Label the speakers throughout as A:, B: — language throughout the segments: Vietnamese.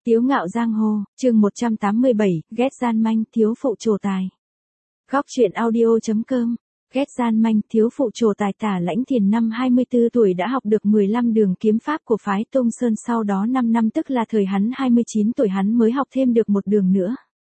A: Tiếu ngạo giang hồ, chương 187, ghét gian manh, thiếu phụ trổ tài. Góc truyện audio.com. Ghét gian manh, thiếu phụ trổ tài. Tả Lãnh Thiền năm 24 tuổi đã học được 15 đường kiếm pháp của phái Tông Sơn, sau đó 5 năm tức là thời hắn 29 tuổi hắn mới học thêm được một đường nữa.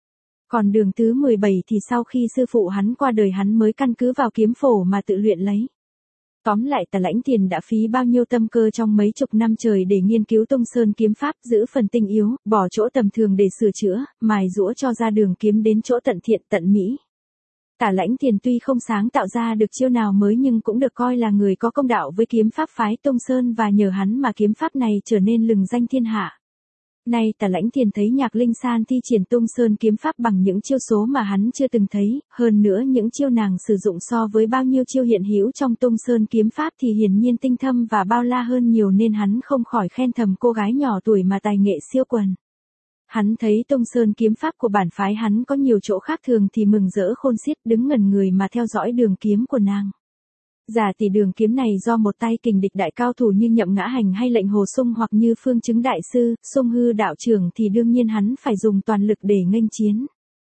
A: Còn đường thứ 17 thì sau khi sư phụ hắn qua đời hắn mới căn cứ vào kiếm phổ mà tự luyện lấy. Tóm lại Tả Lãnh Thiền đã phí bao nhiêu tâm cơ trong mấy chục năm trời để nghiên cứu Tông Sơn kiếm pháp, giữ phần tinh yếu, bỏ chỗ tầm thường để sửa chữa, mài giũa cho ra đường kiếm đến chỗ tận thiện tận mỹ. Tả Lãnh Thiền tuy không sáng tạo ra được chiêu nào mới nhưng cũng được coi là người có công đạo với kiếm pháp phái Tông Sơn, và nhờ hắn mà kiếm pháp này trở nên lừng danh thiên hạ. Nay Tả Lãnh Thiền thấy Nhạc Linh San thi triển Tông Sơn kiếm pháp bằng những chiêu số mà hắn chưa từng thấy, hơn nữa những chiêu nàng sử dụng so với bao nhiêu chiêu hiện hữu trong Tông Sơn kiếm pháp thì hiển nhiên tinh thâm và bao la hơn nhiều, nên hắn không khỏi khen thầm cô gái nhỏ tuổi mà tài nghệ siêu quần. Hắn thấy Tông Sơn kiếm pháp của bản phái hắn có nhiều chỗ khác thường thì mừng rỡ khôn xiết, đứng ngẩn người mà theo dõi đường kiếm của nàng. Giả tỷ đường kiếm này do một tay kình địch đại cao thủ như Nhậm Ngã Hành hay Lệnh Hồ Sung hoặc như Phương Chứng đại sư, Sung Hư đạo trưởng thì đương nhiên hắn phải dùng toàn lực để nghênh chiến.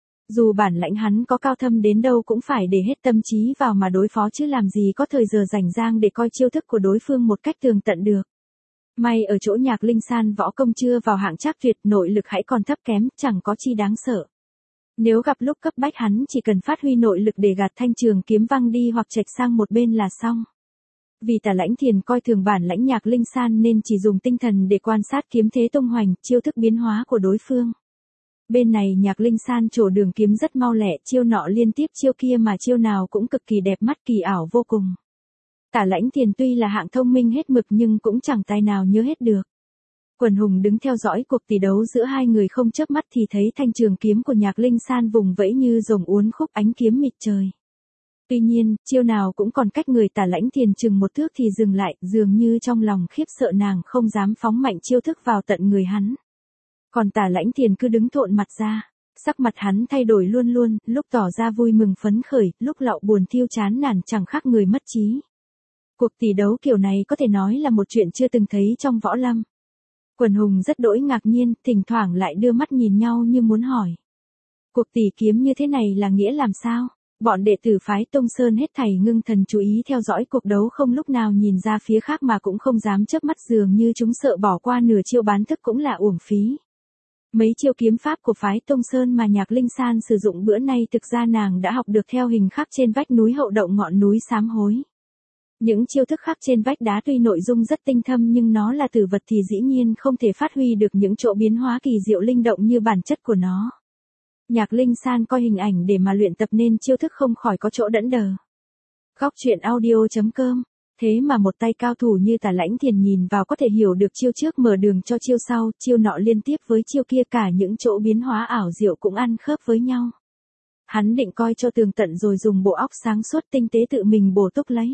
A: Dù bản lãnh hắn có cao thâm đến đâu cũng phải để hết tâm trí vào mà đối phó, chứ làm gì có thời giờ rảnh rang để coi chiêu thức của đối phương một cách tường tận được. May ở chỗ Nhạc Linh San võ công chưa vào hạng trác tuyệt, nội lực hãy còn thấp kém, chẳng có chi đáng sợ. Nếu gặp lúc cấp bách hắn chỉ cần phát huy nội lực để gạt thanh trường kiếm văng đi hoặc chệch sang một bên là xong. Vì Tả Lãnh Thiền coi thường bản lãnh Nhạc Linh San nên chỉ dùng tinh thần để quan sát kiếm thế tung hoành, chiêu thức biến hóa của đối phương. Bên này Nhạc Linh San trổ đường kiếm rất mau lẹ, chiêu nọ liên tiếp chiêu kia mà chiêu nào cũng cực kỳ đẹp mắt, kỳ ảo vô cùng. Tả Lãnh Thiền tuy là hạng thông minh hết mực nhưng cũng chẳng tài nào nhớ hết được. Quần hùng đứng theo dõi cuộc tỷ đấu giữa hai người không chớp mắt thì thấy thanh trường kiếm của Nhạc Linh San vùng vẫy như rồng uốn khúc, ánh kiếm mịt trời. Tuy nhiên, chiêu nào cũng còn cách người Tả Lãnh Thiền chừng một thước thì dừng lại, dường như trong lòng khiếp sợ nàng không dám phóng mạnh chiêu thức vào tận người hắn. Còn Tả Lãnh Thiền cứ đứng thộn mặt ra, sắc mặt hắn thay đổi luôn luôn, lúc tỏ ra vui mừng phấn khởi, lúc lạo buồn thiêu chán nản, chẳng khác người mất trí. Cuộc tỷ đấu kiểu này có thể nói là một chuyện chưa từng thấy trong võ lâm. Quần hùng rất đỗi ngạc nhiên, thỉnh thoảng lại đưa mắt nhìn nhau như muốn hỏi. Cuộc tỷ kiếm như thế này là nghĩa làm sao? Bọn đệ tử phái Tông Sơn hết thảy ngưng thần chú ý theo dõi cuộc đấu, không lúc nào nhìn ra phía khác mà cũng không dám chớp mắt, dường như chúng sợ bỏ qua nửa chiêu bán thức cũng là uổng phí. Mấy chiêu kiếm pháp của phái Tông Sơn mà Nhạc Linh San sử dụng bữa nay thực ra nàng đã học được theo hình khắc trên vách núi Hậu Động ngọn núi Sám Hối. Những chiêu thức khắc trên vách đá tuy nội dung rất tinh thâm nhưng nó là tử vật thì dĩ nhiên không thể phát huy được những chỗ biến hóa kỳ diệu linh động như bản chất của nó. Nhạc Linh San coi hình ảnh để mà luyện tập nên chiêu thức không khỏi có chỗ đẫn đờ. Góc truyện audio.com. Thế mà một tay cao thủ như Tả Lãnh Thiền nhìn vào có thể hiểu được chiêu trước mở đường cho chiêu sau, chiêu nọ liên tiếp với chiêu kia, cả những chỗ biến hóa ảo diệu cũng ăn khớp với nhau. Hắn định coi cho tường tận rồi dùng bộ óc sáng suốt tinh tế tự mình bổ túc lấy.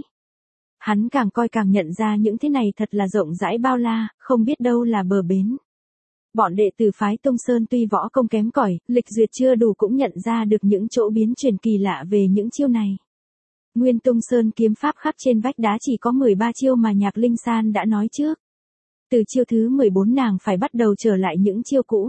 A: Hắn càng coi càng nhận ra những thế này thật là rộng rãi bao la, không biết đâu là bờ bến. Bọn đệ tử phái Tông Sơn tuy võ công kém cỏi, lịch duyệt chưa đủ cũng nhận ra được những chỗ biến chuyển kỳ lạ về những chiêu này. Nguyên Tông Sơn kiếm pháp khắc trên vách đá chỉ có 13 chiêu mà Nhạc Linh San đã nói trước. Từ chiêu thứ 14 nàng phải bắt đầu trở lại những chiêu cũ.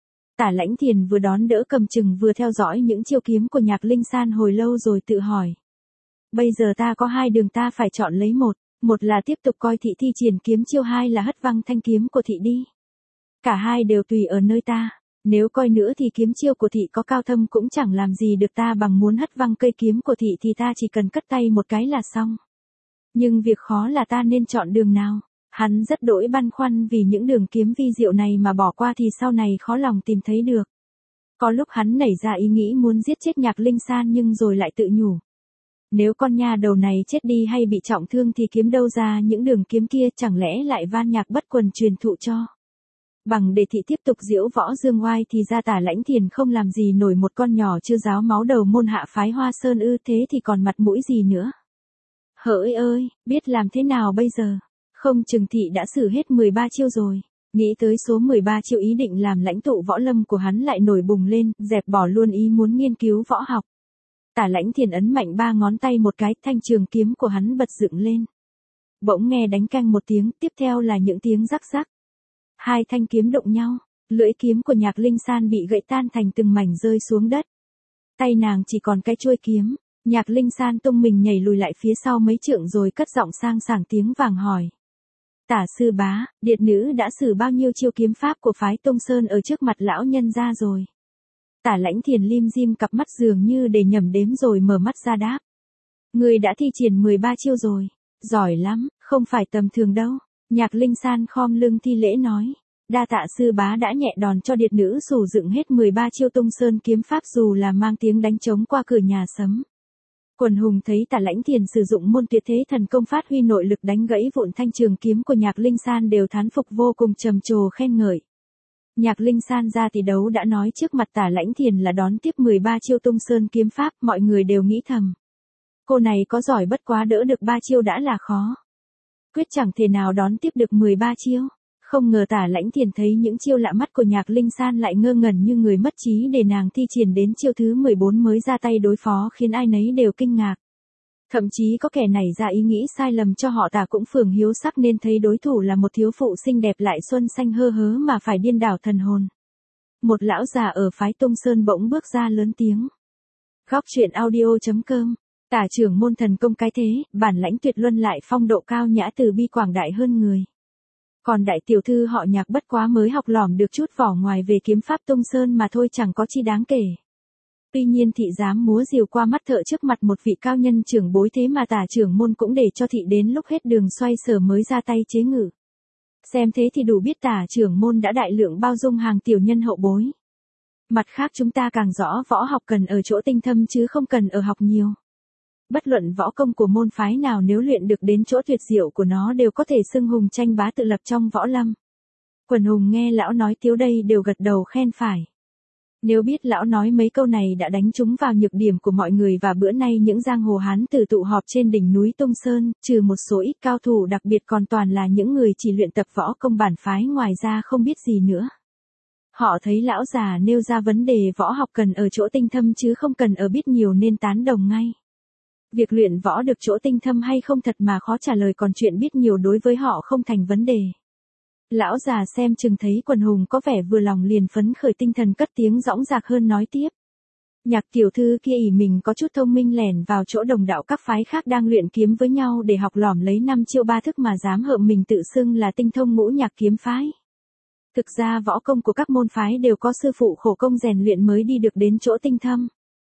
A: Tả Lãnh Thiền vừa đón đỡ cầm chừng vừa theo dõi những chiêu kiếm của Nhạc Linh San hồi lâu rồi tự hỏi. Bây giờ ta có hai đường, ta phải chọn lấy một là tiếp tục coi thị thi triển kiếm chiêu, hai là hất văng thanh kiếm của thị đi. Cả hai đều tùy ở nơi ta, nếu coi nữa thì kiếm chiêu của thị có cao thâm cũng chẳng làm gì được ta bằng muốn hất văng cây kiếm của thị thì ta chỉ cần cất tay một cái là xong. Nhưng việc khó là ta nên chọn đường nào. Hắn rất đỗi băn khoăn vì những đường kiếm vi diệu này mà bỏ qua thì sau này khó lòng tìm thấy được. Có lúc hắn nảy ra ý nghĩ muốn giết chết Nhạc Linh San nhưng rồi lại tự nhủ. Nếu con nha đầu này chết đi hay bị trọng thương thì kiếm đâu ra những đường kiếm kia, chẳng lẽ lại van Nhạc Bất Quần truyền thụ cho. Bằng để thị tiếp tục diễu võ dương oai thì ra Tả Lãnh Thiền không làm gì nổi một con nhỏ chưa giáo máu đầu môn hạ phái Hoa Sơn ư, thế thì còn mặt mũi gì nữa. Hỡi ơi, biết làm thế nào bây giờ, không chừng thị đã xử hết 13 chiêu rồi. Nghĩ tới số 13 chiêu, ý định làm lãnh tụ võ lâm của hắn lại nổi bùng lên, dẹp bỏ luôn ý muốn nghiên cứu võ học. Tả Lãnh Thiền ấn mạnh 3 ngón tay một cái, thanh trường kiếm của hắn bật dựng lên. Bỗng nghe đánh canh một tiếng, tiếp theo là những tiếng rắc rắc. Hai thanh kiếm đụng nhau, Lưỡi kiếm của Nhạc Linh San bị gãy tan thành từng mảnh rơi xuống đất. Tay nàng chỉ còn cái chuôi kiếm. Nhạc Linh San tung mình nhảy lùi lại phía sau mấy trượng rồi cất giọng sang sảng tiếng vàng hỏi. Tả sư bá, điệt nữ đã sử bao nhiêu chiêu kiếm pháp của phái Tông Sơn ở trước mặt lão nhân ra rồi. Tả Lãnh Thiền lim dim cặp mắt dường như để nhẩm đếm rồi mở mắt ra đáp. Người đã thi triển 13 chiêu rồi. Giỏi lắm, không phải tầm thường đâu. Nhạc Linh San khom lưng thi lễ nói. Đa tạ sư bá đã nhẹ đòn cho điệt nữ sử dụng hết 13 chiêu Tông Sơn kiếm pháp dù là mang tiếng đánh trống qua cửa nhà sấm. Quần hùng thấy Tả Lãnh Thiền sử dụng môn tuyệt thế thần công phát huy nội lực đánh gãy vụn thanh trường kiếm của Nhạc Linh San đều thán phục vô cùng trầm trồ khen ngợi. Nhạc Linh San ra tỷ đấu đã nói trước mặt Tả Lãnh Thiền là đón tiếp 13 chiêu Tông Sơn kiếm pháp, mọi người đều nghĩ thầm. Cô này có giỏi bất quá đỡ được 3 chiêu đã là khó. Quyết chẳng thể nào đón tiếp được 13 chiêu. Không ngờ Tả Lãnh Thiền thấy những chiêu lạ mắt của Nhạc Linh San lại ngơ ngẩn như người mất trí để nàng thi triển đến chiêu thứ 14 mới ra tay đối phó khiến ai nấy đều kinh ngạc. Thậm chí có kẻ nảy ra ý nghĩ sai lầm cho họ Tả cũng phường hiếu sắc nên thấy đối thủ là một thiếu phụ xinh đẹp lại xuân xanh hơ hớ mà phải điên đảo thần hồn. Một lão già ở phái Tông Sơn bỗng bước ra lớn tiếng. Góc truyện audio.com. Tả trưởng môn thần công cái thế, bản lãnh tuyệt luân lại phong độ cao nhã từ bi quảng đại hơn người. Còn đại tiểu thư họ Nhạc bất quá mới học lỏm được chút vỏ ngoài về kiếm pháp Tông Sơn mà thôi chẳng có chi đáng kể. Tuy nhiên thị dám múa rìu qua mắt thợ trước mặt một vị cao nhân trưởng bối thế mà Tả trưởng môn cũng để cho thị đến lúc hết đường xoay sở mới ra tay chế ngự. Xem thế thì đủ biết Tả trưởng môn đã đại lượng bao dung hàng tiểu nhân hậu bối. Mặt khác chúng ta càng rõ võ học cần ở chỗ tinh thâm chứ không cần ở học nhiều. Bất luận võ công của môn phái nào nếu luyện được đến chỗ tuyệt diệu của nó đều có thể xưng hùng tranh bá tự lập trong võ lâm. Quần hùng nghe lão nói tiếu đây đều gật đầu khen phải. Nếu biết lão nói mấy câu này đã đánh trúng vào nhược điểm của mọi người và bữa nay những giang hồ hán tử tụ họp trên đỉnh núi Tông Sơn, trừ một số ít cao thủ đặc biệt còn toàn là những người chỉ luyện tập võ công bản phái ngoài ra không biết gì nữa. Họ thấy lão già nêu ra vấn đề võ học cần ở chỗ tinh thâm chứ không cần ở biết nhiều nên tán đồng ngay. Việc luyện võ được chỗ tinh thâm hay không thật mà khó trả lời còn chuyện biết nhiều đối với họ không thành vấn đề. Lão già xem chừng thấy quần hùng có vẻ vừa lòng liền phấn khởi tinh thần cất tiếng dõng dạc hơn nói tiếp. Nhạc tiểu thư kia ỷ mình có chút thông minh lẻn vào chỗ đồng đạo các phái khác đang luyện kiếm với nhau để học lỏm lấy 5 chiêu 3 thức mà dám hợm mình tự xưng là tinh thông ngũ nhạc kiếm phái. Thực ra võ công của các môn phái đều có sư phụ khổ công rèn luyện mới đi được đến chỗ tinh thâm.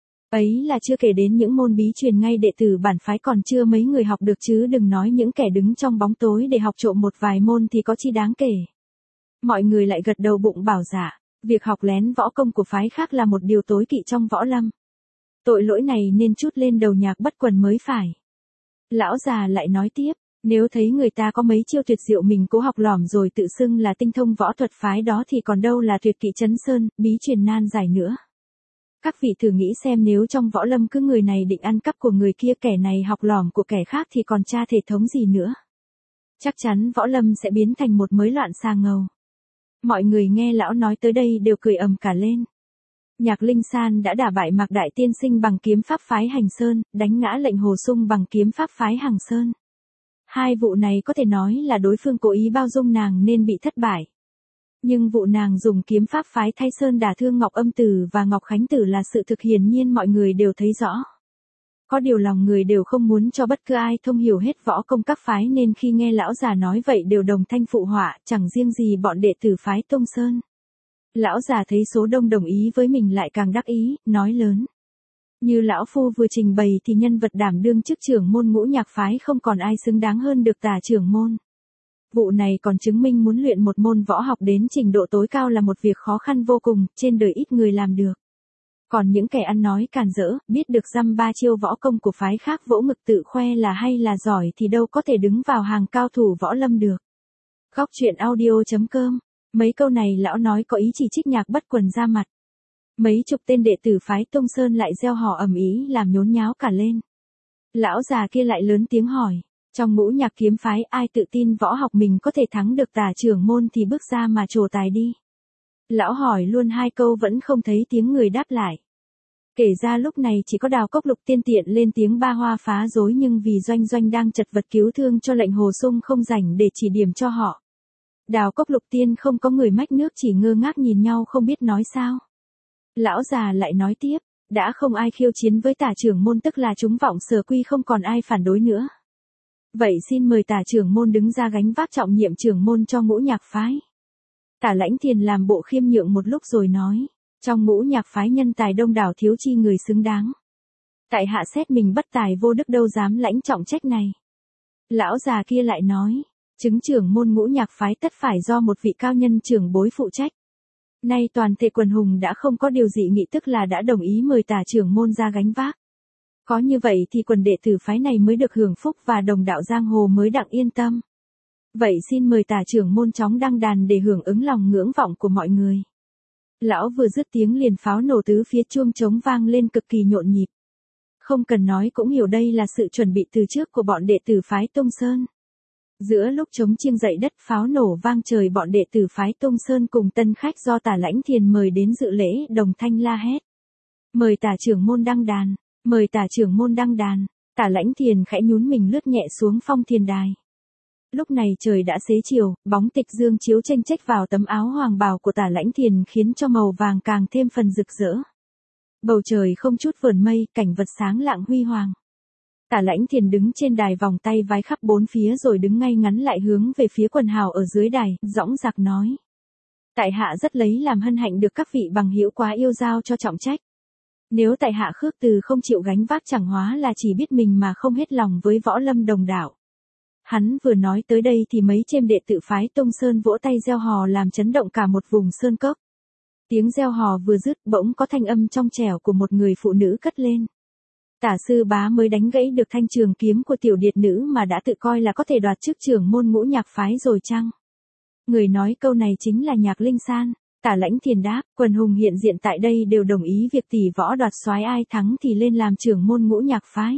A: Ấy là chưa kể đến những môn bí truyền ngay đệ tử bản phái còn chưa mấy người học được chứ đừng nói những kẻ đứng trong bóng tối để học trộm một vài môn thì có chi đáng kể. Mọi người lại gật đầu bụng bảo dạ, việc học lén võ công của phái khác là một điều tối kỵ trong võ lâm. Tội lỗi này nên trút lên đầu Nhạc Bất Quần mới phải. Lão già lại nói tiếp, nếu thấy người ta có mấy chiêu tuyệt diệu mình cố học lỏm rồi tự xưng là tinh thông võ thuật phái đó thì còn đâu là tuyệt kỵ trấn sơn, bí truyền nan giải nữa. Các vị thử nghĩ xem nếu trong võ lâm cứ người này định ăn cắp của người kia kẻ này học lỏm của kẻ khác thì còn tra thể thống gì nữa. Chắc chắn võ lâm sẽ biến thành một mớ loạn xà ngầu. Mọi người nghe lão nói tới đây đều cười ầm cả lên. Nhạc Linh San đã đả bại Mạc Đại Tiên Sinh bằng kiếm pháp phái Hành Sơn, đánh ngã Lệnh Hồ Sung bằng kiếm pháp phái Hằng Sơn. Hai vụ này có thể nói là đối phương cố ý bao dung nàng nên bị thất bại. Nhưng vụ nàng dùng kiếm pháp phái Thái Sơn đả thương Ngọc Âm Tử và Ngọc Khánh Tử là sự thực hiển nhiên mọi người đều thấy rõ. Có điều lòng người đều không muốn cho bất cứ ai thông hiểu hết võ công các phái nên khi nghe lão già nói vậy đều đồng thanh phụ họa, chẳng riêng gì bọn đệ tử phái Tông Sơn. Lão già thấy số đông đồng ý với mình lại càng đắc ý, nói lớn. Như lão phu vừa trình bày thì nhân vật đảm đương chức trưởng môn ngũ nhạc phái không còn ai xứng đáng hơn được Tả trưởng môn. Vụ này còn chứng minh muốn luyện một môn võ học đến trình độ tối cao là một việc khó khăn vô cùng, trên đời ít người làm được. Còn những kẻ ăn nói càn rỡ, biết được dăm ba chiêu võ công của phái khác vỗ ngực tự khoe là hay là giỏi thì đâu có thể đứng vào hàng cao thủ võ lâm được. Góc truyện audio.com. Mấy câu này lão nói có ý chỉ trích Nhạc Bất Quần ra mặt. Mấy chục tên đệ tử phái Tông Sơn lại reo hò ầm ĩ làm nhốn nháo cả lên. Lão già kia lại lớn tiếng hỏi, trong ngũ nhạc kiếm phái ai tự tin võ học mình có thể thắng được Tả trưởng môn thì bước ra mà trổ tài đi. Lão hỏi luôn hai câu vẫn không thấy tiếng người đáp lại. Kể ra lúc này chỉ có Đào Cốc Lục Tiên tiện lên tiếng ba hoa phá rối nhưng vì Doanh Doanh đang chật vật cứu thương cho Lệnh Hồ Sung không rảnh để chỉ điểm cho họ. Đào Cốc Lục Tiên không có người mách nước chỉ ngơ ngác nhìn nhau không biết nói sao. Lão già lại nói tiếp, đã không ai khiêu chiến với Tả trưởng môn tức là chúng vọng Sở Quy không còn ai phản đối nữa. Vậy xin mời Tả trưởng môn đứng ra gánh vác trọng nhiệm trưởng môn cho Ngũ Nhạc phái. Tả Lãnh Thiền làm bộ khiêm nhượng một lúc rồi nói, trong Ngũ Nhạc phái nhân tài đông đảo thiếu chi người xứng đáng. Tại hạ xét mình bất tài vô đức đâu dám lãnh trọng trách này. Lão già kia lại nói, chứng trưởng môn Ngũ Nhạc phái tất phải do một vị cao nhân trưởng bối phụ trách. Nay toàn thể quần hùng đã không có điều dị nghị tức là đã đồng ý mời Tả trưởng môn ra gánh vác. Có như vậy thì quần đệ tử phái này mới được hưởng phúc và đồng đạo giang hồ mới đặng yên tâm. Vậy xin mời Tả trưởng môn chóng đăng đàn để hưởng ứng lòng ngưỡng vọng của mọi người. Lão vừa dứt tiếng liền pháo nổ tứ phía chuông trống vang lên cực kỳ nhộn nhịp. Không cần nói cũng hiểu đây là sự chuẩn bị từ trước của bọn đệ tử phái Tông Sơn. Giữa lúc trống chiêng dậy đất pháo nổ vang trời bọn đệ tử phái Tông Sơn cùng tân khách do Tả Lãnh Thiền mời đến dự lễ đồng thanh la hét. Mời Tả trưởng môn đăng đàn, mời Tả trưởng môn đăng đàn. Tả Lãnh Thiền khẽ nhún mình lướt nhẹ xuống phong thiền đài. Lúc này trời đã xế chiều, bóng tịch dương chiếu chênh chếch vào tấm áo hoàng bào của Tả Lãnh Thiền khiến cho màu vàng càng thêm phần rực rỡ. Bầu trời không chút vờn mây, cảnh vật sáng lạng huy hoàng. Tả Lãnh Thiền đứng trên đài vòng tay vái khắp bốn phía rồi đứng ngay ngắn lại hướng về phía quần hào ở dưới đài, dõng dạc nói. Tại hạ rất lấy làm hân hạnh được các vị bằng hữu quá yêu giao cho trọng trách. Nếu tại hạ khước từ không chịu gánh vác chẳng hóa là chỉ biết mình mà không hết lòng với võ lâm đồng đạo. Hắn vừa nói tới đây thì mấy chêm đệ tử phái Tông Sơn vỗ tay reo hò làm chấn động cả một vùng sơn cốc. Tiếng reo hò vừa dứt bỗng có thanh âm trong trẻo của một người phụ nữ cất lên. Tả sư bá mới đánh gãy được thanh trường kiếm của tiểu điệt nữ mà đã tự coi là có thể đoạt chức trưởng môn Ngũ Nhạc phái rồi chăng? Người nói câu này chính là Nhạc Linh San. Tả Lãnh Thiền đáp, quần hùng hiện diện tại đây đều đồng ý việc tỷ võ đoạt soái ai thắng thì lên làm trưởng môn Ngũ Nhạc phái.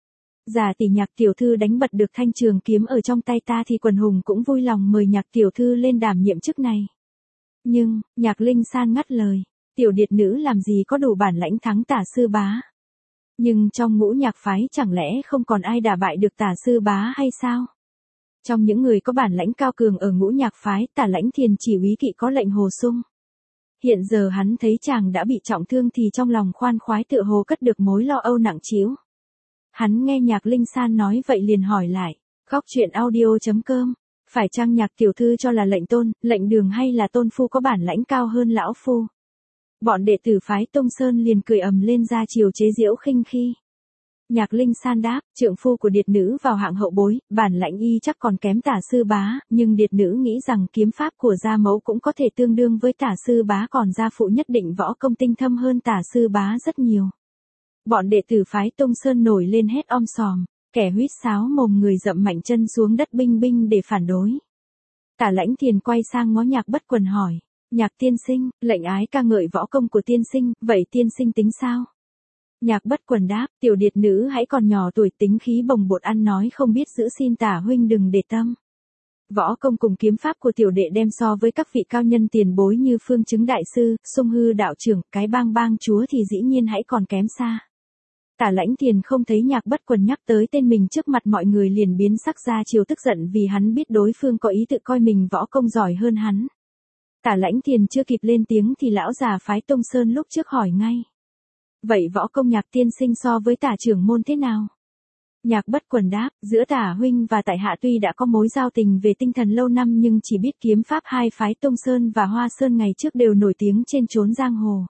A: Giả tỷ Nhạc tiểu thư đánh bật được thanh trường kiếm ở trong tay ta thì quần hùng cũng vui lòng mời Nhạc tiểu thư lên đảm nhiệm chức này. Nhưng, Nhạc Linh San ngắt lời, tiểu điệt nữ làm gì có đủ bản lãnh thắng Tả sư bá. Nhưng trong Ngũ Nhạc phái chẳng lẽ không còn ai đả bại được Tả sư bá hay sao? Trong những người có bản lãnh cao cường ở Ngũ Nhạc phái, Tả Lãnh Thiền chỉ úy kỵ có lệnh Hồ Sung. Hiện giờ hắn thấy chàng đã bị trọng thương thì trong lòng khoan khoái tựa hồ cất được mối lo âu nặng trĩu. Hắn nghe Nhạc Linh San nói vậy liền hỏi lại, góc truyện audio.com, phải chăng Nhạc tiểu thư cho là lệnh tôn, lệnh đường hay là tôn phu có bản lãnh cao hơn lão phu? Bọn đệ tử phái Tông Sơn liền cười ầm lên ra chiều chế giễu khinh khi. Nhạc Linh San đáp, trượng phu của điệt nữ vào hạng hậu bối, bản lãnh y chắc còn kém Tả sư bá, nhưng điệt nữ nghĩ rằng kiếm pháp của gia mẫu cũng có thể tương đương với Tả sư bá, còn gia phụ nhất định võ công tinh thâm hơn Tả sư bá rất nhiều. Bọn đệ tử phái Tông Sơn nổi lên hét om sòm, kẻ huýt sáo mồm người dậm mạnh chân xuống đất binh binh để phản đối. Tả Lãnh Thiền quay sang ngó Nhạc Bất Quần hỏi, Nhạc tiên sinh, lệnh ái ca ngợi võ công của tiên sinh, vậy tiên sinh tính sao? Nhạc Bất Quần đáp, tiểu điệt nữ hãy còn nhỏ tuổi tính khí bồng bột ăn nói không biết giữ xin Tả huynh đừng để tâm. Võ công cùng kiếm pháp của tiểu đệ đem so với các vị cao nhân tiền bối như Phương Chứng đại sư, Sung Hư đạo trưởng, cái bang bang chúa thì dĩ nhiên hãy còn kém xa. Tả Lãnh Thiền không thấy Nhạc Bất Quần nhắc tới tên mình trước mặt mọi người liền biến sắc ra chiều tức giận vì hắn biết đối phương có ý tự coi mình võ công giỏi hơn hắn. Tả Lãnh Thiền chưa kịp lên tiếng thì lão già phái Tông Sơn lúc trước hỏi ngay. Vậy võ công Nhạc tiên sinh so với Tả trưởng môn thế nào? Nhạc Bất Quần đáp, giữa Tả huynh và tại hạ tuy đã có mối giao tình về tinh thần lâu năm nhưng chỉ biết kiếm pháp hai phái Tông Sơn và Hoa Sơn ngày trước đều nổi tiếng trên chốn giang hồ.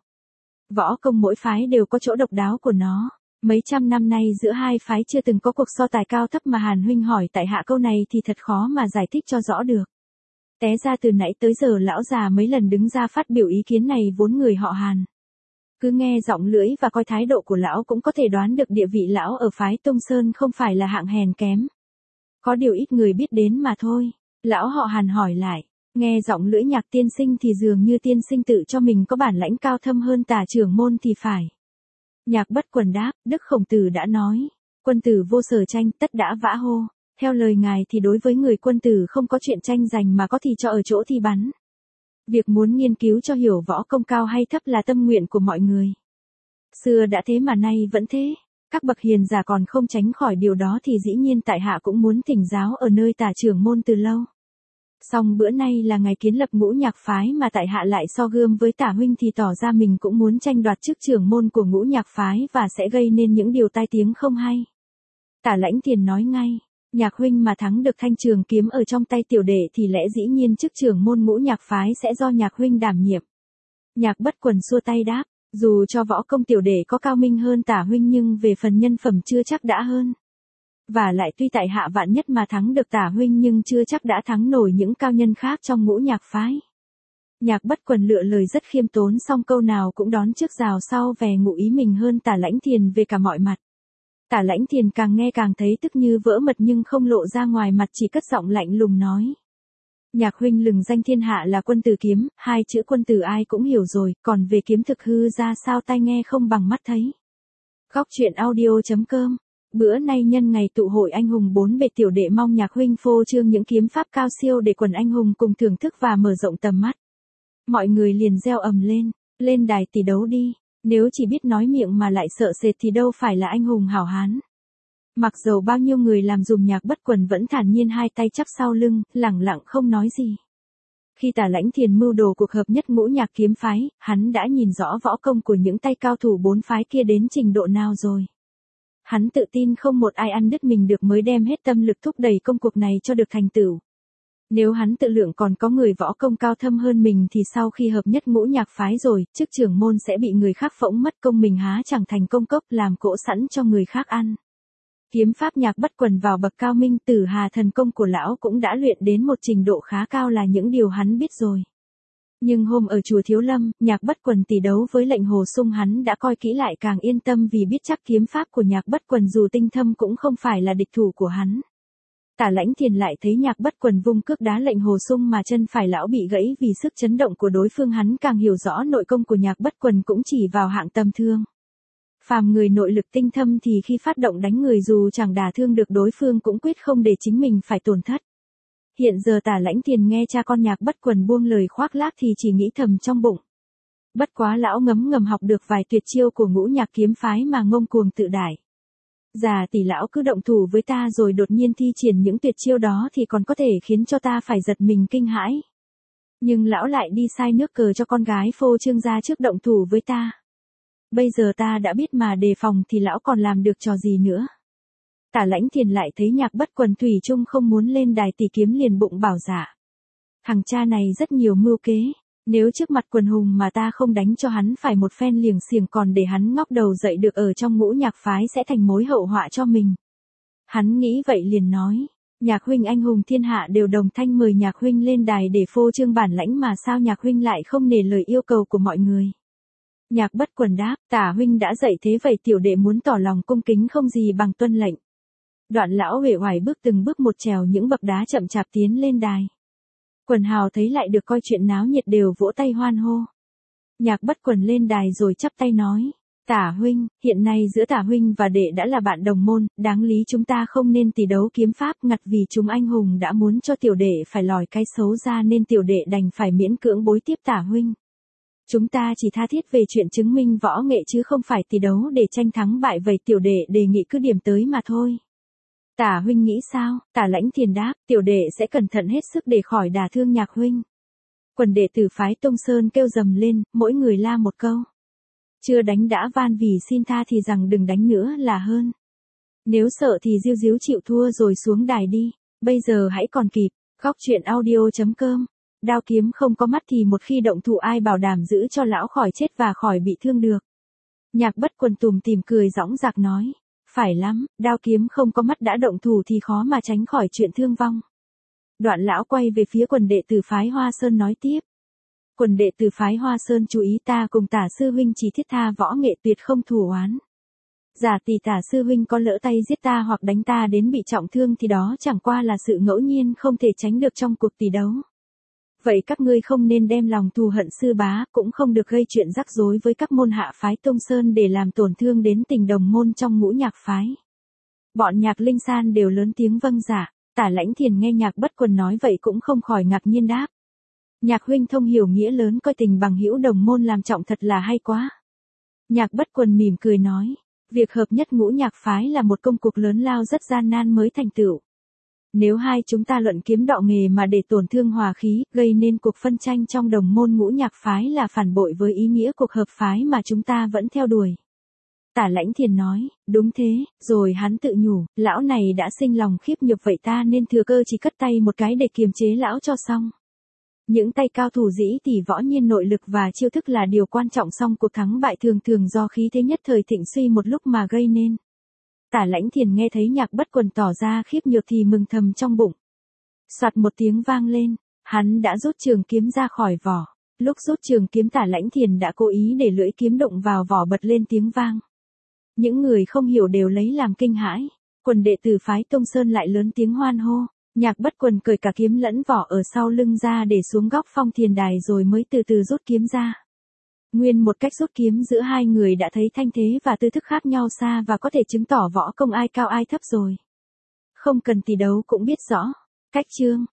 A: Võ công mỗi phái đều có chỗ độc đáo của nó. Mấy trăm năm nay giữa hai phái chưa từng có cuộc so tài cao thấp mà Hàn huynh hỏi tại hạ câu này thì thật khó mà giải thích cho rõ được. Té ra từ nãy tới giờ lão già mấy lần đứng ra phát biểu ý kiến này vốn người họ Hàn. Cứ nghe giọng lưỡi và coi thái độ của lão cũng có thể đoán được địa vị lão ở phái Tông Sơn không phải là hạng hèn kém. Có điều ít người biết đến mà thôi. Lão họ Hàn hỏi lại, nghe giọng lưỡi Nhạc tiên sinh thì dường như tiên sinh tự cho mình có bản lãnh cao thâm hơn Tả trưởng môn thì phải. Nhạc Bất Quần đáp, Đức Khổng Tử đã nói, quân tử vô sở tranh, tất đã vã hô. Theo lời ngài thì đối với người quân tử không có chuyện tranh giành mà có thì cho ở chỗ thi bắn. Việc muốn nghiên cứu cho hiểu võ công cao hay thấp là tâm nguyện của mọi người. Xưa đã thế mà nay vẫn thế. Các bậc hiền giả còn không tránh khỏi điều đó thì dĩ nhiên tại hạ cũng muốn thỉnh giáo ở nơi Tả trưởng môn từ lâu. Song bữa nay là ngày kiến lập ngũ nhạc phái mà tại hạ lại so gươm với Tả huynh thì tỏ ra mình cũng muốn tranh đoạt chức trưởng môn của ngũ nhạc phái và sẽ gây nên những điều tai tiếng không hay. Tả Lãnh Thiền nói ngay, Nhạc huynh mà thắng được thanh trường kiếm ở trong tay tiểu đệ thì lẽ dĩ nhiên chức trưởng môn ngũ nhạc phái sẽ do Nhạc huynh đảm nhiệm. Nhạc Bất Quần xua tay đáp, dù cho võ công tiểu đệ có cao minh hơn Tả huynh nhưng về phần nhân phẩm chưa chắc đã hơn. Và lại tuy tại hạ vạn nhất mà thắng được Tả huynh nhưng chưa chắc đã thắng nổi những cao nhân khác trong ngũ nhạc phái. Nhạc Bất Quần lựa lời rất khiêm tốn, song câu nào cũng đón trước rào sau về ngụ ý mình hơn Tả Lãnh Thiền về cả mọi mặt. Tả Lãnh Thiền càng nghe càng thấy tức như vỡ mật nhưng không lộ ra ngoài mặt, chỉ cất giọng lạnh lùng nói. Nhạc huynh lừng danh thiên hạ là quân tử kiếm, hai chữ quân tử ai cũng hiểu rồi, còn về kiếm thực hư ra sao tai nghe không bằng mắt thấy. Góc truyện audio.com. Bữa nay nhân ngày tụ hội anh hùng bốn bề, tiểu đệ mong Nhạc huynh phô trương những kiếm pháp cao siêu để quần anh hùng cùng thưởng thức và mở rộng tầm mắt. Mọi người liền reo ầm lên, lên đài tỷ đấu đi, nếu chỉ biết nói miệng mà lại sợ sệt thì đâu phải là anh hùng hảo hán. Mặc dầu bao nhiêu người làm dùm Nhạc Bất Quần vẫn thản nhiên hai tay chắp sau lưng, lẳng lặng không nói gì. Khi Tả Lãnh Thiền mưu đồ cuộc hợp nhất ngũ nhạc kiếm phái, hắn đã nhìn rõ võ công của những tay cao thủ bốn phái kia đến trình độ nào rồi. Hắn tự tin không một ai ăn đứt mình được mới đem hết tâm lực thúc đẩy công cuộc này cho được thành tựu. Nếu hắn tự lượng còn có người võ công cao thâm hơn mình thì sau khi hợp nhất ngũ nhạc phái rồi, chức trưởng môn sẽ bị người khác phỗng mất công, mình há chẳng thành công cốc làm cỗ sẵn cho người khác ăn. Kiếm pháp Nhạc Bất Quần vào bậc cao minh, Tử Hà thần công của lão cũng đã luyện đến một trình độ khá cao là những điều hắn biết rồi. Nhưng hôm ở chùa Thiếu Lâm, Nhạc Bất Quần tỷ đấu với Lệnh Hồ Sung hắn đã coi kỹ lại càng yên tâm vì biết chắc kiếm pháp của Nhạc Bất Quần dù tinh thâm cũng không phải là địch thủ của hắn. Tả Lãnh Thiền lại thấy Nhạc Bất Quần vung cước đá Lệnh Hồ Sung mà chân phải lão bị gãy vì sức chấn động của đối phương, hắn càng hiểu rõ nội công của Nhạc Bất Quần cũng chỉ vào hạng tầm thường. Phàm người nội lực tinh thâm thì khi phát động đánh người dù chẳng đả thương được đối phương cũng quyết không để chính mình phải tổn thất. Hiện giờ Tả Lãnh Thiền nghe cha con Nhạc Bất Quần buông lời khoác lác thì chỉ nghĩ thầm trong bụng. Bất quá lão ngấm ngầm học được vài tuyệt chiêu của ngũ nhạc kiếm phái mà ngông cuồng tự đại. Già tỷ lão cứ động thủ với ta rồi đột nhiên thi triển những tuyệt chiêu đó thì còn có thể khiến cho ta phải giật mình kinh hãi. Nhưng lão lại đi sai nước cờ cho con gái phô trương ra trước động thủ với ta. Bây giờ ta đã biết mà đề phòng thì lão còn làm được trò gì nữa. Tả Lãnh Thiền lại thấy Nhạc Bất Quần thủy chung không muốn lên đài tỷ kiếm liền bụng bảo dạ. Thằng cha này rất nhiều mưu kế, nếu trước mặt quần hùng mà ta không đánh cho hắn phải một phen liềng xiềng còn để hắn ngóc đầu dậy được ở trong ngũ nhạc phái sẽ thành mối hậu họa cho mình. Hắn nghĩ vậy liền nói, Nhạc huynh anh hùng thiên hạ đều đồng thanh mời Nhạc huynh lên đài để phô trương bản lãnh mà sao Nhạc huynh lại không nể lời yêu cầu của mọi người. Nhạc Bất Quần đáp, Tả huynh đã dạy thế vậy tiểu đệ muốn tỏ lòng cung kính không gì bằng tuân lệnh. Đoạn lão uể oải bước từng bước một trèo những bậc đá chậm chạp tiến lên đài. Quần hào thấy lại được coi chuyện náo nhiệt đều vỗ tay hoan hô. Nhạc Bất Quần lên đài rồi chắp tay nói, Tả huynh, hiện nay giữa Tả huynh và đệ đã là bạn đồng môn, đáng lý chúng ta không nên tỷ đấu kiếm pháp, ngặt vì chúng anh hùng đã muốn cho tiểu đệ phải lòi cái xấu ra nên tiểu đệ đành phải miễn cưỡng bối tiếp Tả huynh. Chúng ta chỉ tha thiết về chuyện chứng minh võ nghệ chứ không phải tỷ đấu để tranh thắng bại, vậy tiểu đệ đề nghị cứ điểm tới mà thôi. Tả huynh nghĩ sao? Tả Lãnh Thiền đáp, tiểu đệ sẽ cẩn thận hết sức để khỏi đả thương Nhạc huynh. Quần đệ tử phái Tông Sơn kêu rầm lên, mỗi người la một câu. Chưa đánh đã van vì xin tha thì rằng đừng đánh nữa là hơn. Nếu sợ thì diêu díu chịu thua rồi xuống đài đi, bây giờ hãy còn kịp. Góc truyện audio.com. Đao kiếm không có mắt thì một khi động thủ ai bảo đảm giữ cho lão khỏi chết và khỏi bị thương được. Nhạc Bất Quần tủm tỉm cười dõng dạc nói, phải lắm, đao kiếm không có mắt đã động thủ thì khó mà tránh khỏi chuyện thương vong. Đoạn lão quay về phía quần đệ tử phái Hoa Sơn nói tiếp. Quần đệ tử phái Hoa Sơn chú ý, ta cùng Tả sư huynh chỉ thiết tha võ nghệ tuyệt không thù oán. Giả tỷ Tả sư huynh có lỡ tay giết ta hoặc đánh ta đến bị trọng thương thì đó chẳng qua là sự ngẫu nhiên không thể tránh được trong cuộc tỷ đấu. Vậy các ngươi không nên đem lòng thù hận sư bá, cũng không được gây chuyện rắc rối với các môn hạ phái Tông Sơn để làm tổn thương đến tình đồng môn trong ngũ nhạc phái. Bọn Nhạc Linh San đều lớn tiếng vâng dạ. Tả Lãnh Thiền nghe Nhạc Bất Quần nói vậy cũng không khỏi ngạc nhiên đáp. Nhạc huynh thông hiểu nghĩa lớn, coi tình bằng hữu đồng môn làm trọng thật là hay quá. Nhạc Bất Quần mỉm cười nói, việc hợp nhất ngũ nhạc phái là một công cuộc lớn lao rất gian nan mới thành tựu. Nếu hai chúng ta luận kiếm đạo nghề mà để tổn thương hòa khí, gây nên cuộc phân tranh trong đồng môn ngũ nhạc phái là phản bội với ý nghĩa cuộc hợp phái mà chúng ta vẫn theo đuổi. Tả Lãnh Thiền nói, đúng thế, rồi hắn tự nhủ, lão này đã sinh lòng khiếp nhược vậy ta nên thừa cơ chỉ cất tay một cái để kiềm chế lão cho xong. Những tay cao thủ dĩ tỷ võ nhiên nội lực và chiêu thức là điều quan trọng, song cuộc thắng bại thường thường do khí thế nhất thời thịnh suy một lúc mà gây nên. Tả Lãnh Thiền nghe thấy Nhạc Bất Quần tỏ ra khiếp nhược thì mừng thầm trong bụng. Soạt một tiếng vang lên, hắn đã rút trường kiếm ra khỏi vỏ. Lúc rút trường kiếm Tả Lãnh Thiền đã cố ý để lưỡi kiếm đụng vào vỏ bật lên tiếng vang. Những người không hiểu đều lấy làm kinh hãi. Quần đệ tử phái Tông Sơn lại lớn tiếng hoan hô. Nhạc Bất Quần cởi cả kiếm lẫn vỏ ở sau lưng ra để xuống góc phong thiền đài rồi mới từ từ rút kiếm ra. Nguyên một cách rút kiếm giữa hai người đã thấy thanh thế và tư thức khác nhau xa và có thể chứng tỏ võ công ai cao ai thấp rồi. Không cần tỷ đấu cũng biết rõ. Cách chương